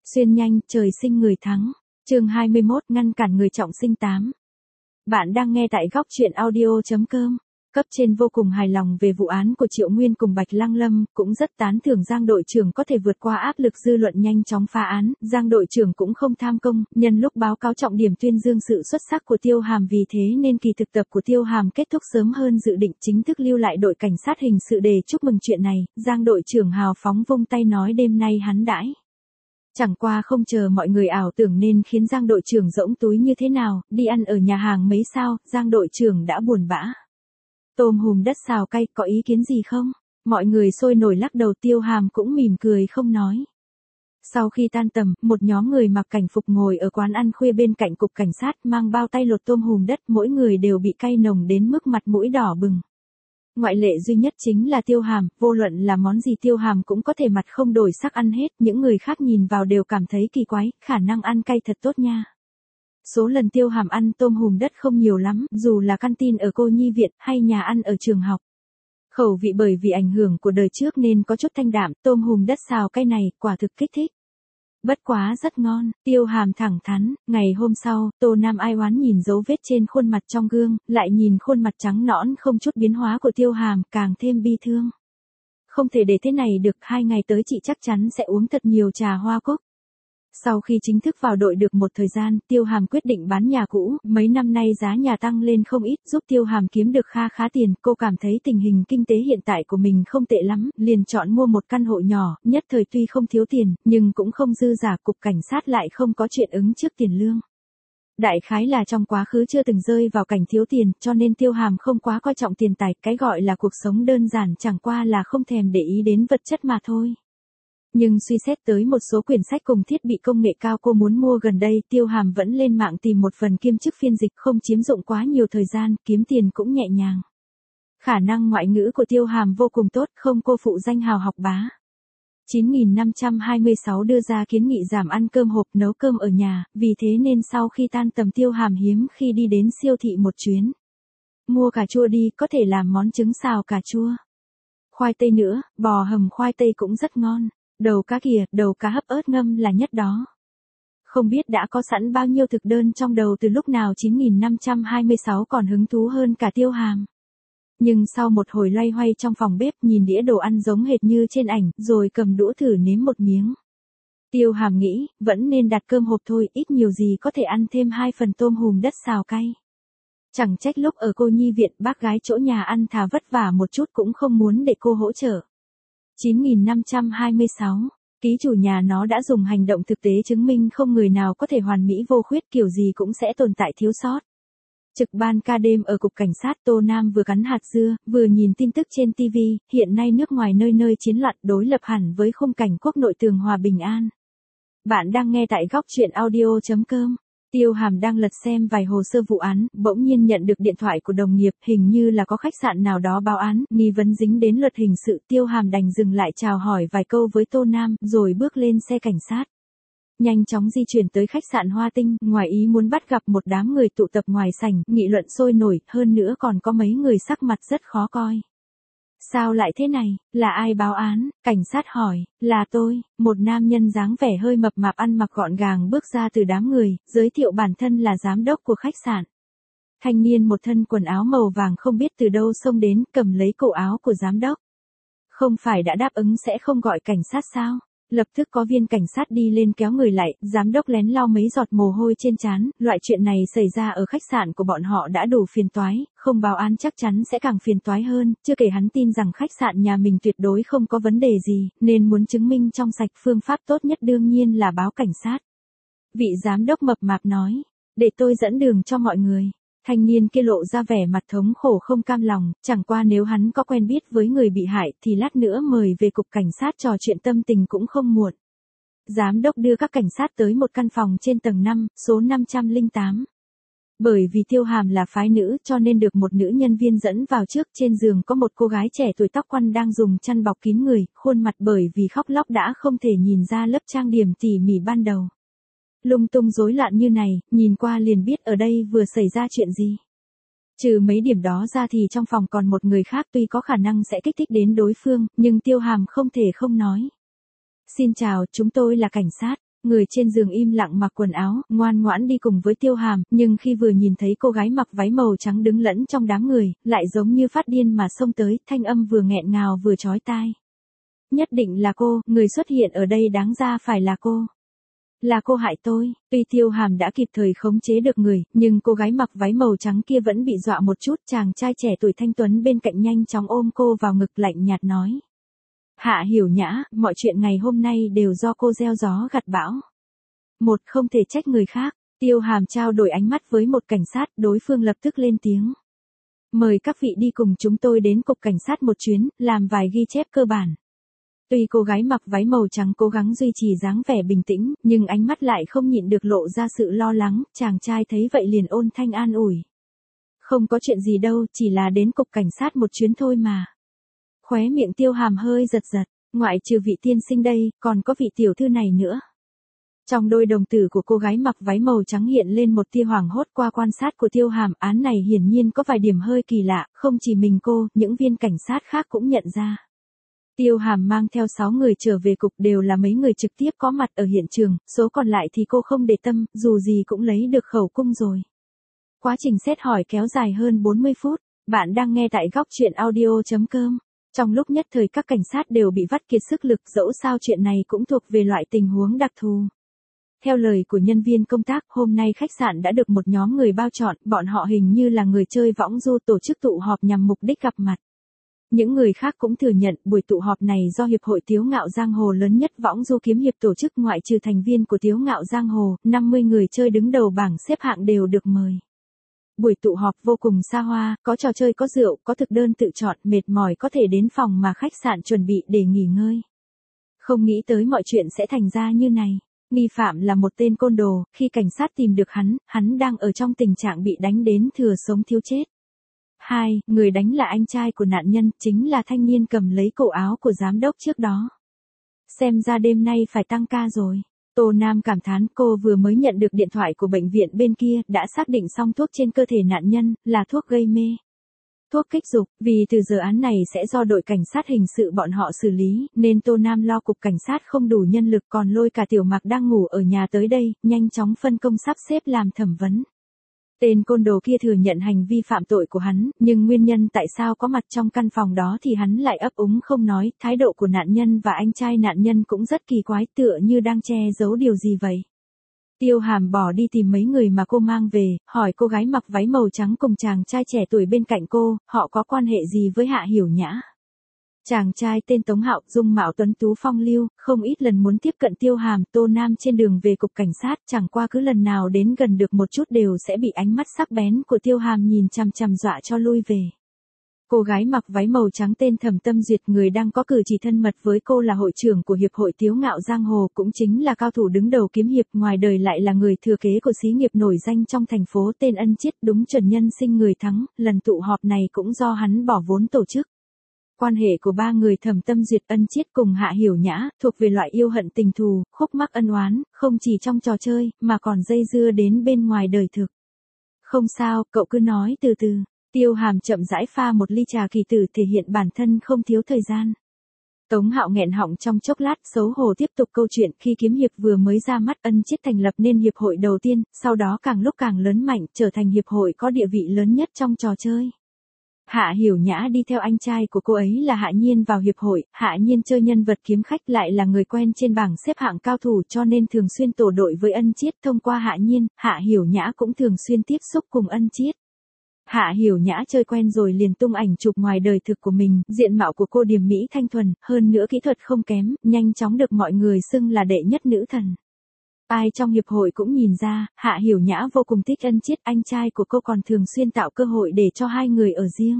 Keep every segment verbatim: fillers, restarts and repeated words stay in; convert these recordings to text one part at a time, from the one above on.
Xuyên nhanh, trời sinh người thắng. Chương hai mươi mốt, ngăn cản người trọng sinh tám. Bạn đang nghe tại góc truyện audio.com. Cấp trên vô cùng hài lòng về vụ án của Triệu Nguyên cùng Bạch Lăng Lâm, cũng rất tán thưởng Giang đội trưởng có thể vượt qua áp lực dư luận nhanh chóng phá án. Giang đội trưởng cũng không tham công, nhân lúc báo cáo trọng điểm tuyên dương sự xuất sắc của Tiêu Hàm, vì thế nên kỳ thực tập của Tiêu Hàm kết thúc sớm hơn dự định, chính thức lưu lại đội cảnh sát hình sự để chúc mừng chuyện này. Giang đội trưởng hào phóng vung tay nói đêm nay hắn đãi. Chẳng qua không chờ mọi người ảo tưởng nên khiến Giang đội trưởng rỗng túi như thế nào, đi ăn ở nhà hàng mấy sao, Giang đội trưởng đã buồn bã. Tôm hùm đất xào cay, có ý kiến gì không? Mọi người sôi nổi lắc đầu, Tiêu Hàm cũng mỉm cười không nói. Sau khi tan tầm, một nhóm người mặc cảnh phục ngồi ở quán ăn khuya bên cạnh cục cảnh sát, mang bao tay lột tôm hùm đất, mỗi người đều bị cay nồng đến mức mặt mũi đỏ bừng. Ngoại lệ duy nhất chính là Tiêu Hàm, vô luận là món gì Tiêu Hàm cũng có thể mặt không đổi sắc ăn hết, những người khác nhìn vào đều cảm thấy kỳ quái, khả năng ăn cay thật tốt nha. Số lần Tiêu Hàm ăn tôm hùm đất không nhiều lắm, dù là canteen ở cô nhi viện hay nhà ăn ở trường học. Khẩu vị bởi vì ảnh hưởng của đời trước nên có chút thanh đạm, tôm hùm đất xào cay này quả thực kích thích. Bất quá rất ngon, Tiêu Hàm thẳng thắn. Ngày hôm sau, Tô Nam ai oán nhìn dấu vết trên khuôn mặt trong gương, lại nhìn khuôn mặt trắng nõn không chút biến hóa của Tiêu Hàm, càng thêm bi thương. Không thể để thế này được, hai ngày tới chị chắc chắn sẽ uống thật nhiều trà hoa cúc. Sau khi chính thức vào đội được một thời gian, Tiêu Hàm quyết định bán nhà cũ, mấy năm nay giá nhà tăng lên không ít, giúp Tiêu Hàm kiếm được kha khá tiền, cô cảm thấy tình hình kinh tế hiện tại của mình không tệ lắm, liền chọn mua một căn hộ nhỏ, nhất thời tuy không thiếu tiền, nhưng cũng không dư giả, cục cảnh sát lại không có chuyện ứng trước tiền lương. Đại khái là trong quá khứ chưa từng rơi vào cảnh thiếu tiền, cho nên Tiêu Hàm không quá coi trọng tiền tài, cái gọi là cuộc sống đơn giản chẳng qua là không thèm để ý đến vật chất mà thôi. Nhưng suy xét tới một số quyển sách cùng thiết bị công nghệ cao cô muốn mua gần đây, Tiêu Hàm vẫn lên mạng tìm một phần kiêm chức phiên dịch, không chiếm dụng quá nhiều thời gian, kiếm tiền cũng nhẹ nhàng. Khả năng ngoại ngữ của Tiêu Hàm vô cùng tốt, không cô phụ danh hào học bá. chín nghìn năm trăm hai mươi sáu đưa ra kiến nghị giảm ăn cơm hộp, nấu cơm ở nhà, vì thế nên sau khi tan tầm Tiêu Hàm hiếm khi đi đến siêu thị một chuyến. Mua cà chua đi, có thể làm món trứng xào cà chua. Khoai tây nữa, bò hầm khoai tây cũng rất ngon. Đầu cá kìa, đầu cá hấp ớt ngâm là nhất đó. Không biết đã có sẵn bao nhiêu thực đơn trong đầu từ lúc nào chín nghìn năm trăm hai mươi sáu còn hứng thú hơn cả Tiêu Hàm. Nhưng sau một hồi loay hoay trong phòng bếp, nhìn đĩa đồ ăn giống hệt như trên ảnh, rồi cầm đũa thử nếm một miếng. Tiêu Hàm nghĩ, vẫn nên đặt cơm hộp thôi, ít nhiều gì có thể ăn thêm hai phần tôm hùm đất xào cay. Chẳng trách lúc ở cô nhi viện, bác gái chỗ nhà ăn thà vất vả một chút cũng không muốn để cô hỗ trợ. chín nghìn năm trăm hai mươi sáu, ký chủ nhà nó đã dùng hành động thực tế chứng minh không người nào có thể hoàn mỹ vô khuyết, kiểu gì cũng sẽ tồn tại thiếu sót. Trực ban ca đêm ở cục cảnh sát, Tô Nam vừa cắn hạt dưa, vừa nhìn tin tức trên ti vi, hiện nay nước ngoài nơi nơi chiến loạn, đối lập hẳn với khung cảnh quốc nội tường hòa bình an. Bạn đang nghe tại góc truyện audio.com. Tiêu Hàm đang lật xem vài hồ sơ vụ án, bỗng nhiên nhận được điện thoại của đồng nghiệp, hình như là có khách sạn nào đó báo án, nghi vấn dính đến luật hình sự. Tiêu Hàm đành dừng lại chào hỏi vài câu với Tô Nam, rồi bước lên xe cảnh sát. Nhanh chóng di chuyển tới khách sạn Hoa Tinh, ngoài ý muốn bắt gặp một đám người tụ tập ngoài sảnh, nghị luận sôi nổi, hơn nữa còn có mấy người sắc mặt rất khó coi. Sao lại thế này, là ai báo án? Cảnh sát hỏi. Là tôi, một nam nhân dáng vẻ hơi mập mạp ăn mặc gọn gàng bước ra từ đám người, giới thiệu bản thân là giám đốc của khách sạn. Thanh niên một thân quần áo màu vàng không biết từ đâu xông đến, cầm lấy cổ áo của giám đốc. Không phải đã đáp ứng sẽ không gọi cảnh sát sao? Lập tức có viên cảnh sát đi lên kéo người lại, giám đốc lén lau mấy giọt mồ hôi trên trán, loại chuyện này xảy ra ở khách sạn của bọn họ đã đủ phiền toái, không báo án chắc chắn sẽ càng phiền toái hơn, chưa kể hắn tin rằng khách sạn nhà mình tuyệt đối không có vấn đề gì, nên muốn chứng minh trong sạch, phương pháp tốt nhất đương nhiên là báo cảnh sát. Vị giám đốc mập mạp nói, để tôi dẫn đường cho mọi người. Thanh niên kia lộ ra vẻ mặt thống khổ không cam lòng, chẳng qua nếu hắn có quen biết với người bị hại thì lát nữa mời về cục cảnh sát trò chuyện tâm tình cũng không muộn. Giám đốc đưa các cảnh sát tới một căn phòng trên tầng năm, số năm trăm lẻ tám. Bởi vì Tiêu Hàm là phái nữ cho nên được một nữ nhân viên dẫn vào trước, trên giường có một cô gái trẻ tuổi tóc quăn đang dùng chăn bọc kín người, khuôn mặt bởi vì khóc lóc đã không thể nhìn ra lớp trang điểm tỉ mỉ ban đầu. Lung tung rối loạn như này, nhìn qua liền biết ở đây vừa xảy ra chuyện gì. Trừ mấy điểm đó ra thì trong phòng còn một người khác tuy có khả năng sẽ kích thích đến đối phương, nhưng Tiêu Hàm không thể không nói. Xin chào, chúng tôi là cảnh sát. Người trên giường im lặng mặc quần áo, ngoan ngoãn đi cùng với Tiêu Hàm, nhưng khi vừa nhìn thấy cô gái mặc váy màu trắng đứng lẫn trong đám người, lại giống như phát điên mà xông tới, thanh âm vừa nghẹn ngào vừa chói tai. Nhất định là cô, người xuất hiện ở đây đáng ra phải là cô. Là cô hại tôi. Tuy Tiêu Hàm đã kịp thời khống chế được người, nhưng cô gái mặc váy màu trắng kia vẫn bị dọa một chút. Chàng trai trẻ tuổi thanh tuấn bên cạnh nhanh chóng ôm cô vào ngực lạnh nhạt nói. Hạ Hiểu Nhã, mọi chuyện ngày hôm nay đều do cô gieo gió gặt bão. Một, không thể trách người khác. Tiêu Hàm trao đổi ánh mắt với một cảnh sát, đối phương lập tức lên tiếng. Mời các vị đi cùng chúng tôi đến cục cảnh sát một chuyến, làm vài ghi chép cơ bản. Tuy cô gái mặc váy màu trắng cố gắng duy trì dáng vẻ bình tĩnh, nhưng ánh mắt lại không nhịn được lộ ra sự lo lắng, chàng trai thấy vậy liền ôn thanh an ủi. Không có chuyện gì đâu, chỉ là đến cục cảnh sát một chuyến thôi mà. Khóe miệng Tiêu Hàm hơi giật giật, ngoại trừ vị tiên sinh đây, còn có vị tiểu thư này nữa. Trong đôi đồng tử của cô gái mặc váy màu trắng hiện lên một tia hoảng hốt. Qua quan sát của Tiêu Hàm, án này hiển nhiên có vài điểm hơi kỳ lạ, không chỉ mình cô, những viên cảnh sát khác cũng nhận ra. Tiêu Hàm mang theo sáu người trở về cục đều là mấy người trực tiếp có mặt ở hiện trường, số còn lại thì cô không để tâm, dù gì cũng lấy được khẩu cung rồi. Quá trình xét hỏi kéo dài hơn bốn mươi phút, bạn đang nghe tại góc truyện audio chấm com. Trong lúc nhất thời các cảnh sát đều bị vắt kiệt sức lực, dẫu sao chuyện này cũng thuộc về loại tình huống đặc thù. Theo lời của nhân viên công tác, hôm nay khách sạn đã được một nhóm người bao trọn, bọn họ hình như là người chơi võng du tổ chức tụ họp nhằm mục đích gặp mặt. Những người khác cũng thừa nhận buổi tụ họp này do Hiệp hội Tiếu Ngạo Giang Hồ lớn nhất võng du kiếm hiệp tổ chức, ngoại trừ thành viên của Tiếu Ngạo Giang Hồ, năm mươi người chơi đứng đầu bảng xếp hạng đều được mời. Buổi tụ họp vô cùng xa hoa, có trò chơi có rượu, có thực đơn tự chọn, mệt mỏi có thể đến phòng mà khách sạn chuẩn bị để nghỉ ngơi. Không nghĩ tới mọi chuyện sẽ thành ra như này. Nghi phạm là một tên côn đồ, khi cảnh sát tìm được hắn, hắn đang ở trong tình trạng bị đánh đến thừa sống thiếu chết. Hai, người đánh là anh trai của nạn nhân, chính là thanh niên cầm lấy cổ áo của giám đốc trước đó. Xem ra đêm nay phải tăng ca rồi. Tô Nam cảm thán, cô vừa mới nhận được điện thoại của bệnh viện bên kia, đã xác định xong thuốc trên cơ thể nạn nhân, là thuốc gây mê. Thuốc kích dục, vì từ giờ án này sẽ do đội cảnh sát hình sự bọn họ xử lý, nên Tô Nam lo cục cảnh sát không đủ nhân lực, còn lôi cả Tiểu Mạc đang ngủ ở nhà tới đây, nhanh chóng phân công sắp xếp làm thẩm vấn. Tên côn đồ kia thừa nhận hành vi phạm tội của hắn, nhưng nguyên nhân tại sao có mặt trong căn phòng đó thì hắn lại ấp úng không nói. Thái độ của nạn nhân và anh trai nạn nhân cũng rất kỳ quái, tựa như đang che giấu điều gì vậy. Tiêu Hàm bỏ đi tìm mấy người mà cô mang về, hỏi cô gái mặc váy màu trắng cùng chàng trai trẻ tuổi bên cạnh cô, họ có quan hệ gì với Hạ Hiểu Nhã. Chàng trai tên Tống Hạo, dung mạo tuấn tú phong lưu, không ít lần muốn tiếp cận Tiêu Hàm. Tô Nam trên đường về cục cảnh sát, chẳng qua cứ lần nào đến gần được một chút đều sẽ bị ánh mắt sắc bén của Tiêu Hàm nhìn chằm chằm dọa cho lui về. Cô gái mặc váy màu trắng tên Thẩm Tâm Duyệt, người đang có cử chỉ thân mật với cô là hội trưởng của Hiệp hội Tiếu Ngạo Giang Hồ, cũng chính là cao thủ đứng đầu kiếm hiệp, ngoài đời lại là người thừa kế của xí nghiệp nổi danh trong thành phố tên Ân Chiết, đúng chuẩn nhân sinh người thắng, lần tụ họp này cũng do hắn bỏ vốn tổ chức. Quan hệ của ba người Thẩm Tâm Duyệt, Ân Chiết cùng Hạ Hiểu Nhã, thuộc về loại yêu hận tình thù, khúc mắc ân oán, không chỉ trong trò chơi, mà còn dây dưa đến bên ngoài đời thực. Không sao, cậu cứ nói từ từ. Tiêu Hàm chậm rãi pha một ly trà kỳ tử thể hiện bản thân không thiếu thời gian. Tống Hạo nghẹn họng trong chốc lát, xấu hổ tiếp tục câu chuyện. Khi kiếm hiệp vừa mới ra mắt, Ân Chiết thành lập nên hiệp hội đầu tiên, sau đó càng lúc càng lớn mạnh, trở thành hiệp hội có địa vị lớn nhất trong trò chơi. Hạ Hiểu Nhã đi theo anh trai của cô ấy là Hạ Nhiên vào hiệp hội. Hạ Nhiên chơi nhân vật kiếm khách, lại là người quen trên bảng xếp hạng cao thủ, cho nên thường xuyên tổ đội với Ân Chiết. Thông qua Hạ Nhiên, Hạ Hiểu Nhã cũng thường xuyên tiếp xúc cùng Ân Chiết. Hạ Hiểu Nhã chơi quen rồi liền tung ảnh chụp ngoài đời thực của mình, diện mạo của cô điềm mỹ thanh thuần, hơn nữa kỹ thuật không kém, nhanh chóng được mọi người xưng là đệ nhất nữ thần. Ai trong hiệp hội cũng nhìn ra, Hạ Hiểu Nhã vô cùng thích Ân Chiết, anh trai của cô còn thường xuyên tạo cơ hội để cho hai người ở riêng.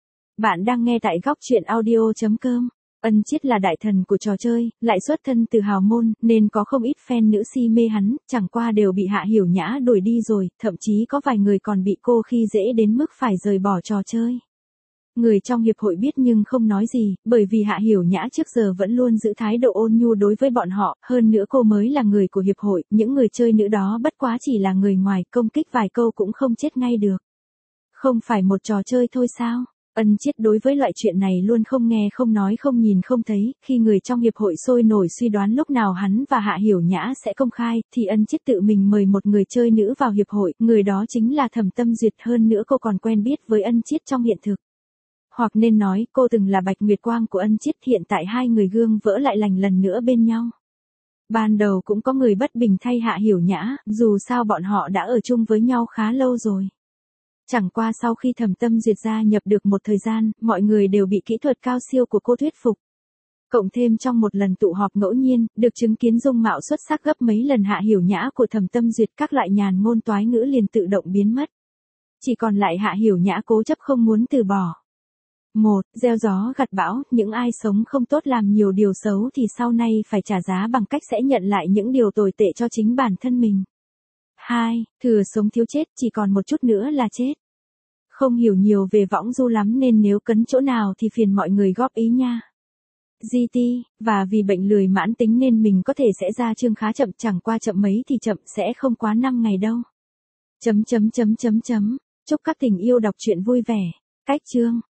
Bạn đang nghe tại góc truyện audio chấm com. Ân Chiết là đại thần của trò chơi, lại xuất thân từ hào môn, nên có không ít fan nữ si mê hắn, chẳng qua đều bị Hạ Hiểu Nhã đuổi đi rồi, thậm chí có vài người còn bị cô khi dễ đến mức phải rời bỏ trò chơi. Người trong hiệp hội biết nhưng không nói gì, bởi vì Hạ Hiểu Nhã trước giờ vẫn luôn giữ thái độ ôn nhu đối với bọn họ, hơn nữa cô mới là người của hiệp hội, những người chơi nữ đó bất quá chỉ là người ngoài, công kích vài câu cũng không chết ngay được. Không phải một trò chơi thôi sao? Ân Chiết đối với loại chuyện này luôn không nghe không nói không nhìn không thấy, khi người trong hiệp hội sôi nổi suy đoán lúc nào hắn và Hạ Hiểu Nhã sẽ công khai, thì Ân Chiết tự mình mời một người chơi nữ vào hiệp hội, người đó chính là Thẩm Tâm Duyệt, hơn nữa cô còn quen biết với Ân Chiết trong hiện thực. Hoặc nên nói, cô từng là Bạch Nguyệt Quang của Ân Chiết, hiện tại hai người gương vỡ lại lành lần nữa bên nhau. Ban đầu cũng có người bất bình thay Hạ Hiểu Nhã, dù sao bọn họ đã ở chung với nhau khá lâu rồi. Chẳng qua sau khi Thẩm Tâm Duyệt gia nhập được một thời gian, mọi người đều bị kỹ thuật cao siêu của cô thuyết phục. Cộng thêm trong một lần tụ họp ngẫu nhiên, được chứng kiến dung mạo xuất sắc gấp mấy lần Hạ Hiểu Nhã của Thẩm Tâm Duyệt, các loại nhàn ngôn toái ngữ liền tự động biến mất. Chỉ còn lại Hạ Hiểu Nhã cố chấp không muốn từ bỏ. Một, gieo gió gặt bão, những ai sống không tốt làm nhiều điều xấu thì sau này phải trả giá bằng cách sẽ nhận lại những điều tồi tệ cho chính bản thân mình. Hai, thừa sống thiếu chết, chỉ còn một chút nữa là chết. Không hiểu nhiều về võng du lắm nên nếu cấn chỗ nào thì phiền mọi người góp ý nha. giê tê, và vì bệnh lười mãn tính nên mình có thể sẽ ra chương khá chậm, chẳng qua chậm mấy thì chậm, sẽ không quá năm ngày đâu. Chấm chấm chấm chấm chấm. Chúc các tình yêu đọc truyện vui vẻ. Cách chương.